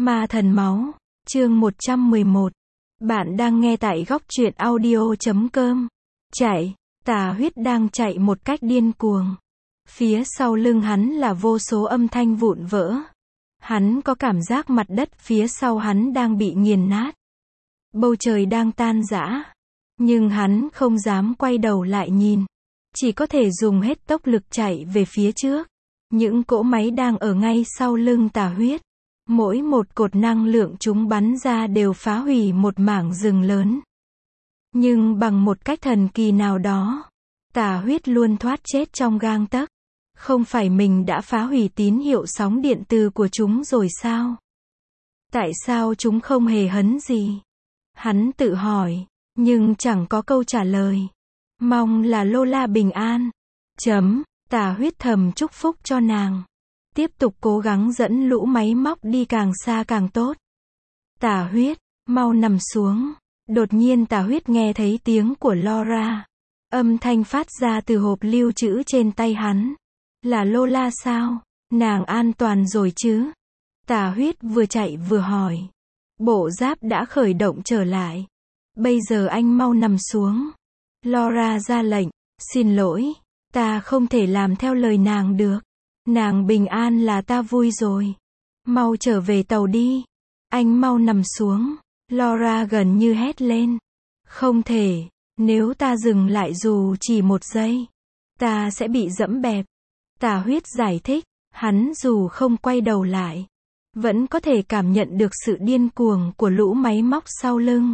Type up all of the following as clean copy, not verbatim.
Ma thần máu, chương 111. Bạn đang nghe tại góc truyện audio.com. Chạy, tà huyết đang chạy một cách điên cuồng. Phía sau lưng hắn là vô số âm thanh vụn vỡ. Hắn có cảm giác mặt đất phía sau hắn đang bị nghiền nát. Bầu trời đang tan rã. Nhưng hắn không dám quay đầu lại nhìn. Chỉ có thể dùng hết tốc lực chạy về phía trước. Những cỗ máy đang ở ngay sau lưng tà huyết. Mỗi một cột năng lượng chúng bắn ra đều phá hủy một mảng rừng lớn. Nhưng bằng một cách thần kỳ nào đó, tà huyết luôn thoát chết trong gang tấc. Không phải mình đã phá hủy tín hiệu sóng điện từ của chúng rồi sao? Tại sao chúng không hề hấn gì? Hắn tự hỏi, nhưng chẳng có câu trả lời. Mong là Lola bình an. Tà huyết thầm chúc phúc cho nàng. Tiếp tục cố gắng dẫn lũ máy móc đi càng xa càng tốt. Tà huyết, mau nằm xuống. Đột nhiên tà huyết nghe thấy tiếng của Laura. Âm thanh phát ra từ hộp lưu trữ trên tay hắn. Là Lola sao? Nàng an toàn rồi chứ? Tà huyết vừa chạy vừa hỏi. Bộ giáp đã khởi động trở lại. Bây giờ anh mau nằm xuống. Laura ra lệnh. Xin lỗi, ta không thể làm theo lời nàng được. Nàng bình an là ta vui rồi. Mau trở về tàu đi. Anh mau nằm xuống. Laura gần như hét lên. Không thể, nếu ta dừng lại dù chỉ một giây, ta sẽ bị dẫm bẹp. Tà huyết giải thích, hắn dù không quay đầu lại, vẫn có thể cảm nhận được sự điên cuồng của lũ máy móc sau lưng.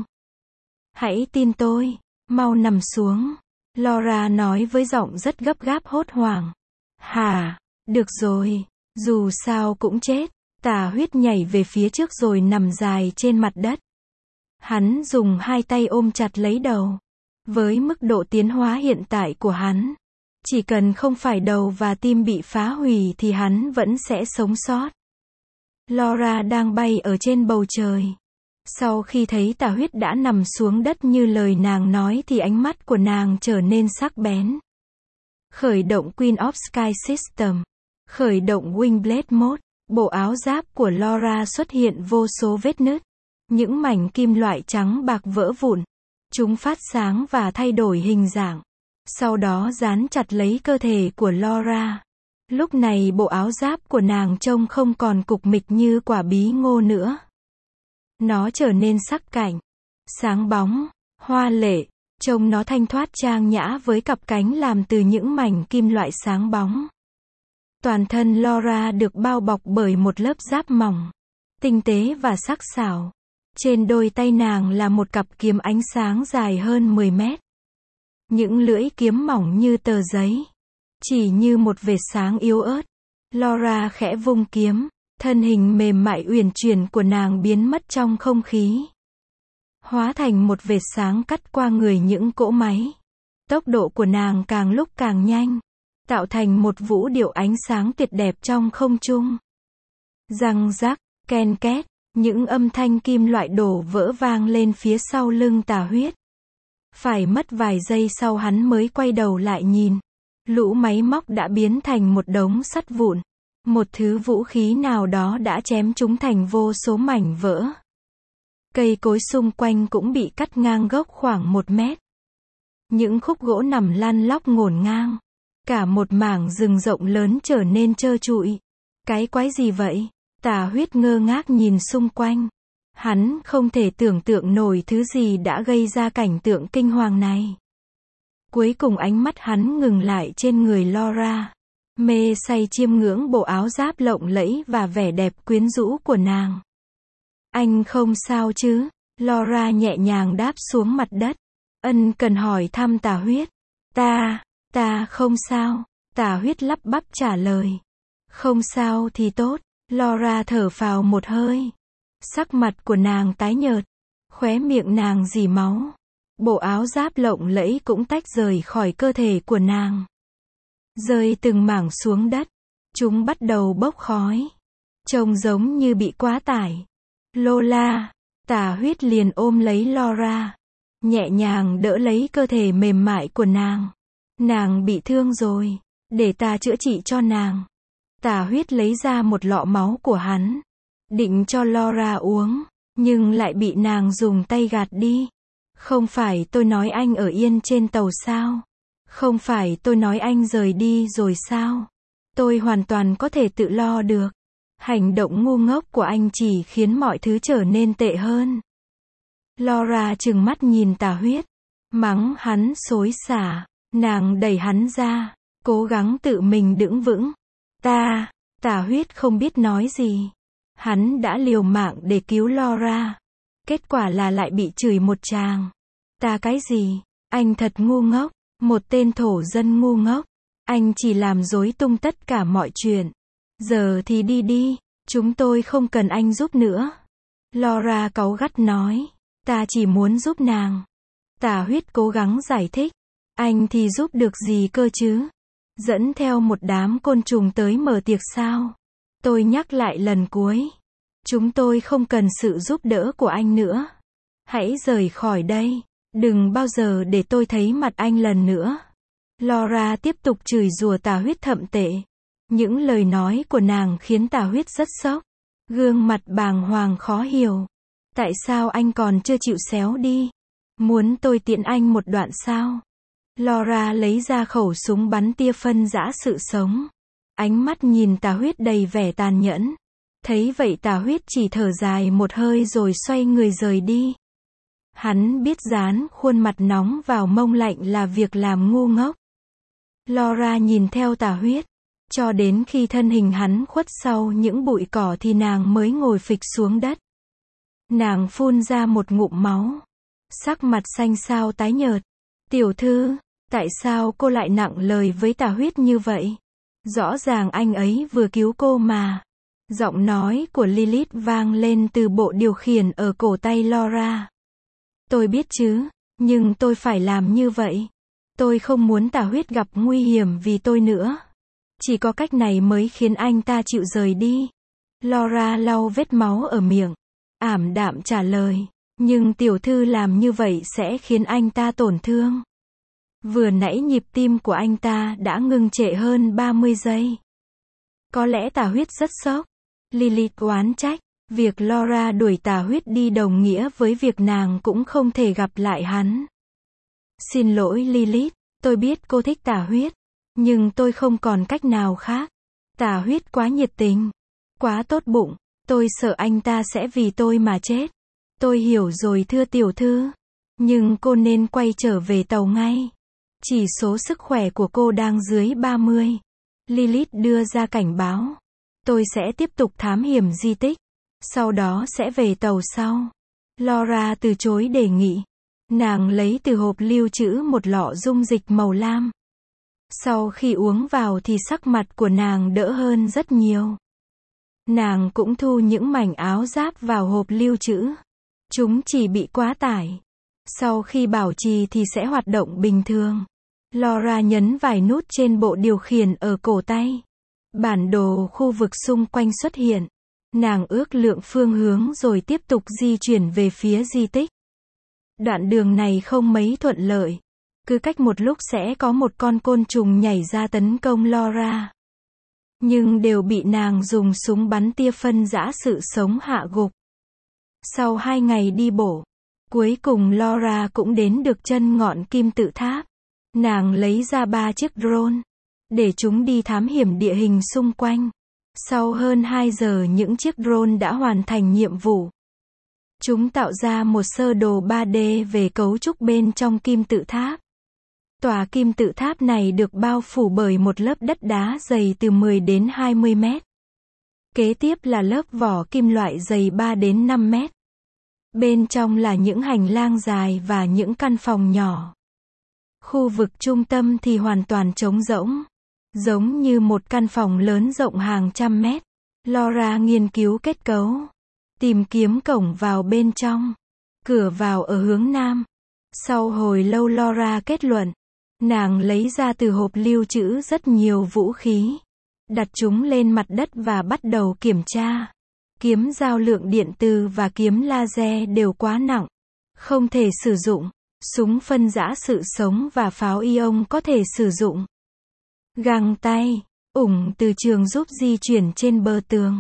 Hãy tin tôi, mau nằm xuống. Laura nói với giọng rất gấp gáp hốt hoảng. Hả? Được rồi, dù sao cũng chết. Tà huyết nhảy về phía trước rồi nằm dài trên mặt đất. Hắn dùng hai tay ôm chặt lấy đầu. Với mức độ tiến hóa hiện tại của hắn, chỉ cần không phải đầu và tim bị phá hủy thì hắn vẫn sẽ sống sót. Laura đang bay ở trên bầu trời. Sau khi thấy tà huyết đã nằm xuống đất như lời nàng nói thì ánh mắt của nàng trở nên sắc bén. Khởi động Queen of Sky System. Khởi động Wingblade Mode. Bộ áo giáp của Laura xuất hiện vô số vết nứt. Những mảnh kim loại trắng bạc vỡ vụn. Chúng phát sáng và thay đổi hình dạng. Sau đó dán chặt lấy cơ thể của Laura. Lúc này bộ áo giáp của nàng trông không còn cục mịch như quả bí ngô nữa. Nó trở nên sắc cạnh, sáng bóng, hoa lệ. Trông nó thanh thoát trang nhã với cặp cánh làm từ những mảnh kim loại sáng bóng. Toàn thân Laura được bao bọc bởi một lớp giáp mỏng, tinh tế và sắc sảo. Trên đôi tay nàng là một cặp kiếm ánh sáng dài hơn 10 mét. Những lưỡi kiếm mỏng như tờ giấy. Chỉ như một vệt sáng yếu ớt. Laura khẽ vung kiếm, thân hình mềm mại uyển chuyển của nàng biến mất trong không khí. Hóa thành một vệt sáng cắt qua người những cỗ máy. Tốc độ của nàng càng lúc càng nhanh. Tạo thành một vũ điệu ánh sáng tuyệt đẹp trong không trung. Răng rắc, ken két, những âm thanh kim loại đổ vỡ vang lên phía sau lưng tà huyết. Phải mất vài giây sau hắn mới quay đầu lại nhìn. Lũ máy móc đã biến thành một đống sắt vụn. Một thứ vũ khí nào đó đã chém chúng thành vô số mảnh vỡ. Cây cối xung quanh cũng bị cắt ngang gốc khoảng 1 mét. Những khúc gỗ nằm lăn lóc ngổn ngang. Cả một mảng rừng rộng lớn trở nên trơ trụi. Cái quái gì vậy? Tà huyết ngơ ngác nhìn xung quanh. Hắn không thể tưởng tượng nổi thứ gì đã gây ra cảnh tượng kinh hoàng này. Cuối cùng ánh mắt hắn ngừng lại trên người Laura. Mê say chiêm ngưỡng bộ áo giáp lộng lẫy và vẻ đẹp quyến rũ của nàng. Anh không sao chứ? Laura nhẹ nhàng đáp xuống mặt đất. Ân cần hỏi thăm tà huyết. Ta không sao. Tà huyết lắp bắp trả lời. Không sao thì tốt. Laura thở phào một hơi. Sắc mặt của nàng tái nhợt. Khóe miệng nàng rỉ máu. Bộ áo giáp lộng lẫy cũng tách rời khỏi cơ thể của nàng. Rơi từng mảng xuống đất. Chúng bắt đầu bốc khói. Trông giống như bị quá tải. Lola. Tà huyết liền ôm lấy Laura. Nhẹ nhàng đỡ lấy cơ thể mềm mại của nàng. Nàng bị thương rồi. Để ta chữa trị cho nàng. Tà huyết lấy ra một lọ máu của hắn. định cho Laura uống, nhưng lại bị nàng dùng tay gạt đi. Không phải tôi nói anh ở yên trên tàu sao? Không phải tôi nói anh rời đi rồi sao? Tôi hoàn toàn có thể tự lo được. Hành động ngu ngốc của anh chỉ khiến mọi thứ trở nên tệ hơn. Laura trừng mắt nhìn Tà Huyết, mắng hắn xối xả. Nàng đẩy hắn ra, cố gắng tự mình đứng vững. Tà Huyết không biết nói gì. Hắn đã liều mạng để cứu Laura. Kết quả là lại bị chửi một tràng. Cái gì? Anh thật ngu ngốc. Một tên thổ dân ngu ngốc. Anh chỉ làm rối tung tất cả mọi chuyện. Giờ thì đi đi. Chúng tôi không cần anh giúp nữa. Laura cáu gắt nói. Ta chỉ muốn giúp nàng. Tà Huyết cố gắng giải thích. Anh thì giúp được gì cơ chứ? Dẫn theo một đám côn trùng tới mở tiệc sao? Tôi nhắc lại lần cuối. Chúng tôi không cần sự giúp đỡ của anh nữa. Hãy rời khỏi đây. Đừng bao giờ để tôi thấy mặt anh lần nữa. Laura tiếp tục chửi rủa Tà Huyết thậm tệ. Những lời nói của nàng khiến Tà Huyết rất sốc. Gương mặt bàng hoàng khó hiểu. Tại sao anh còn chưa chịu xéo đi? Muốn tôi tiễn anh một đoạn sao? Laura lấy ra khẩu súng bắn tia phân rã sự sống. Ánh mắt nhìn Tà Huyết đầy vẻ tàn nhẫn. Thấy vậy Tà Huyết chỉ thở dài một hơi rồi xoay người rời đi. Hắn biết dán khuôn mặt nóng vào mông lạnh là việc làm ngu ngốc. Laura nhìn theo Tà Huyết, cho đến khi thân hình hắn khuất sau những bụi cỏ thì nàng mới ngồi phịch xuống đất. Nàng phun ra một ngụm máu. Sắc mặt xanh xao tái nhợt. Tiểu thư, tại sao cô lại nặng lời với Tà Huyết như vậy? Rõ ràng anh ấy vừa cứu cô mà. Giọng nói của Lilith vang lên từ bộ điều khiển ở cổ tay Laura. Tôi biết chứ, nhưng tôi phải làm như vậy. Tôi không muốn Tà Huyết gặp nguy hiểm vì tôi nữa. Chỉ có cách này mới khiến anh ta chịu rời đi. Laura lau vết máu ở miệng. Ảm đạm trả lời. Nhưng tiểu thư làm như vậy sẽ khiến anh ta tổn thương. Vừa nãy nhịp tim của anh ta đã ngừng trệ hơn 30 giây. Có lẽ Tà Huyết rất sốc. Lilith oán trách. Việc Laura đuổi Tà Huyết đi đồng nghĩa với việc nàng cũng không thể gặp lại hắn. Xin lỗi Lilith, tôi biết cô thích Tà Huyết. Nhưng tôi không còn cách nào khác. Tà Huyết quá nhiệt tình. Quá tốt bụng. Tôi sợ anh ta sẽ vì tôi mà chết. Tôi hiểu rồi thưa tiểu thư. Nhưng cô nên quay trở về tàu ngay. Chỉ số sức khỏe của cô đang dưới 30. Lilith đưa ra cảnh báo. Tôi sẽ tiếp tục thám hiểm di tích. Sau đó sẽ về tàu sau. Laura từ chối đề nghị. Nàng lấy từ hộp lưu trữ một lọ dung dịch màu lam. Sau khi uống vào thì sắc mặt của nàng đỡ hơn rất nhiều. Nàng cũng thu những mảnh áo giáp vào hộp lưu trữ. Chúng chỉ bị quá tải. Sau khi bảo trì thì sẽ hoạt động bình thường. Laura nhấn vài nút trên bộ điều khiển ở cổ tay. Bản đồ khu vực xung quanh xuất hiện. Nàng ước lượng phương hướng rồi tiếp tục di chuyển về phía di tích. Đoạn đường này không mấy thuận lợi. Cứ cách một lúc sẽ có một con côn trùng nhảy ra tấn công Laura. Nhưng đều bị nàng dùng súng bắn tia phân rã sự sống hạ gục. Sau 2 ngày đi bộ, cuối cùng Laura cũng đến được chân ngọn kim tự tháp. Nàng lấy ra 3 chiếc drone, để chúng đi thám hiểm địa hình xung quanh. Sau hơn 2 giờ những chiếc drone đã hoàn thành nhiệm vụ. Chúng tạo ra một sơ đồ 3D về cấu trúc bên trong kim tự tháp. Tòa kim tự tháp này được bao phủ bởi một lớp đất đá dày từ 10 đến 20 mét. Kế tiếp là lớp vỏ kim loại dày 3 đến 5 mét. Bên trong là những hành lang dài và những căn phòng nhỏ. Khu vực trung tâm thì hoàn toàn trống rỗng. Giống như một căn phòng lớn rộng hàng trăm mét. Laura nghiên cứu kết cấu. Tìm kiếm cổng vào bên trong. Cửa vào ở hướng nam. Sau hồi lâu Laura kết luận. Nàng lấy ra từ hộp lưu trữ rất nhiều vũ khí. Đặt chúng lên mặt đất và bắt đầu kiểm tra. Kiếm dao lượng điện từ và kiếm laser đều quá nặng. Không thể sử dụng. Súng phân rã sự sống và pháo ion có thể sử dụng. Găng tay, ủng từ trường giúp di chuyển trên bờ tường.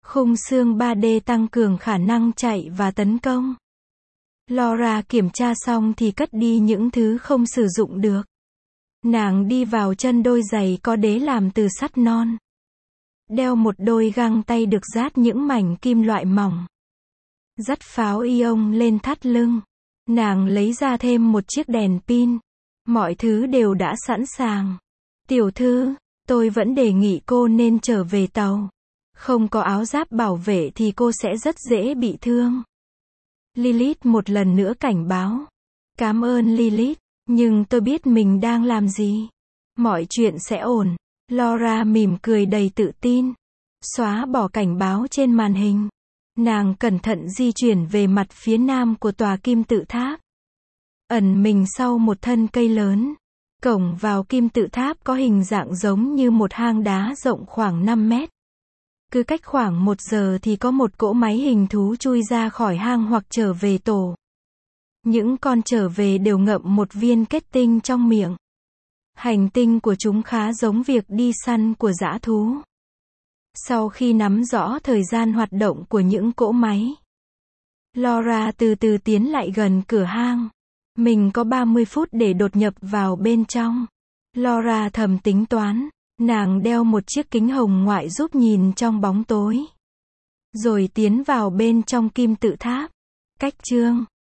Khung xương 3D tăng cường khả năng chạy và tấn công. Laura kiểm tra xong thì cất đi những thứ không sử dụng được. Nàng đi vào chân đôi giày có đế làm từ sắt non. Đeo một đôi găng tay được dát những mảnh kim loại mỏng. Dắt pháo ion lên thắt lưng. Nàng lấy ra thêm một chiếc đèn pin. Mọi thứ đều đã sẵn sàng. Tiểu thư, tôi vẫn đề nghị cô nên trở về tàu. Không có áo giáp bảo vệ thì cô sẽ rất dễ bị thương. Lilith một lần nữa cảnh báo. Cảm ơn Lilith, nhưng tôi biết mình đang làm gì. Mọi chuyện sẽ ổn. Laura mỉm cười đầy tự tin. Xóa bỏ cảnh báo trên màn hình. Nàng cẩn thận di chuyển về mặt phía nam của tòa kim tự tháp. Ẩn mình sau một thân cây lớn. Cổng vào kim tự tháp có hình dạng giống như một hang đá rộng khoảng 5 mét. Cứ cách khoảng 1 giờ thì có một cỗ máy hình thú chui ra khỏi hang hoặc trở về tổ. Những con trở về đều ngậm một viên kết tinh trong miệng. Hành tinh của chúng khá giống việc đi săn của dã thú. Sau khi nắm rõ thời gian hoạt động của những cỗ máy, Laura từ từ tiến lại gần cửa hang. Mình có 30 phút để đột nhập vào bên trong. Laura thầm tính toán. Nàng đeo một chiếc kính hồng ngoại giúp nhìn trong bóng tối. Rồi tiến vào bên trong kim tự tháp. Cách chương